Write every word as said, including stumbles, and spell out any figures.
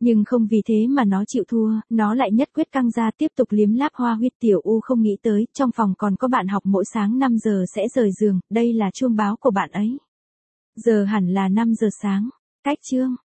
Nhưng không vì thế mà nó chịu thua, nó lại nhất quyết căng ra tiếp tục liếm láp hoa huyết. Tiểu U không nghĩ tới, trong phòng còn có bạn học mỗi sáng năm giờ sẽ rời giường, đây là chuông báo của bạn ấy. Giờ hẳn là năm giờ sáng. Cách chương